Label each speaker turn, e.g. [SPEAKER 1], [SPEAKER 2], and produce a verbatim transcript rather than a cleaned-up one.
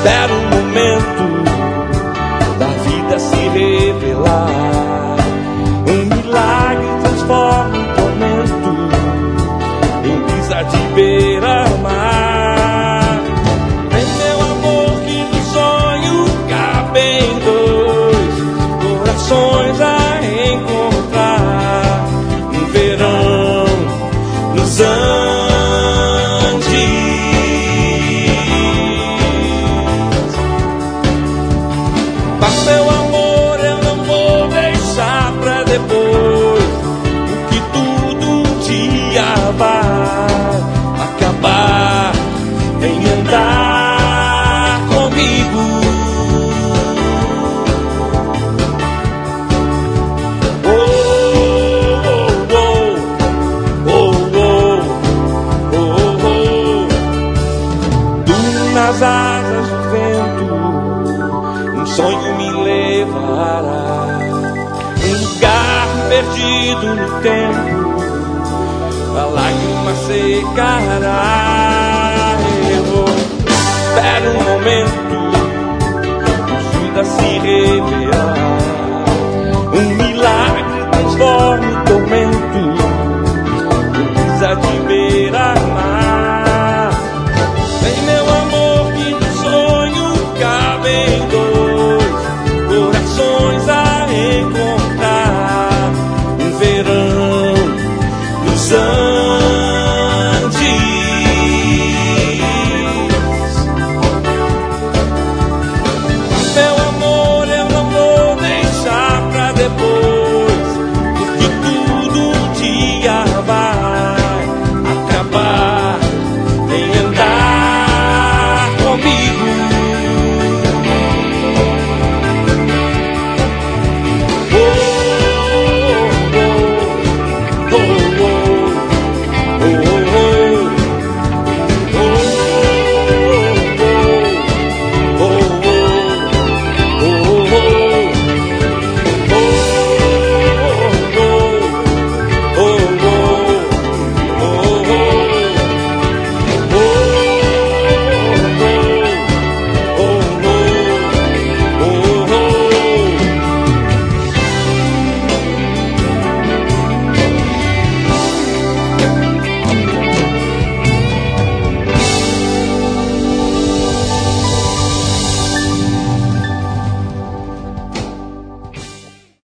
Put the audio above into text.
[SPEAKER 1] Espero um momento da vida se revelar. Um milagre transforma o tormento em brisa de beira-mar. Vem, meu amor, que no sonho cabem dois corações a encontrar. Um verão nos Andes. Mas, meu amor, eu não vou deixar pra depois o que tudo um dia vai acabar em andar comigo. Oh, oh, oh, oh, oh, oh, oh. Nas asas do vento, um sonho me levará. Um lugar perdido no tempo, a lágrima secará. Eu espero um momento, a vida se revelar. Um milagre transforma o tormento em brisa de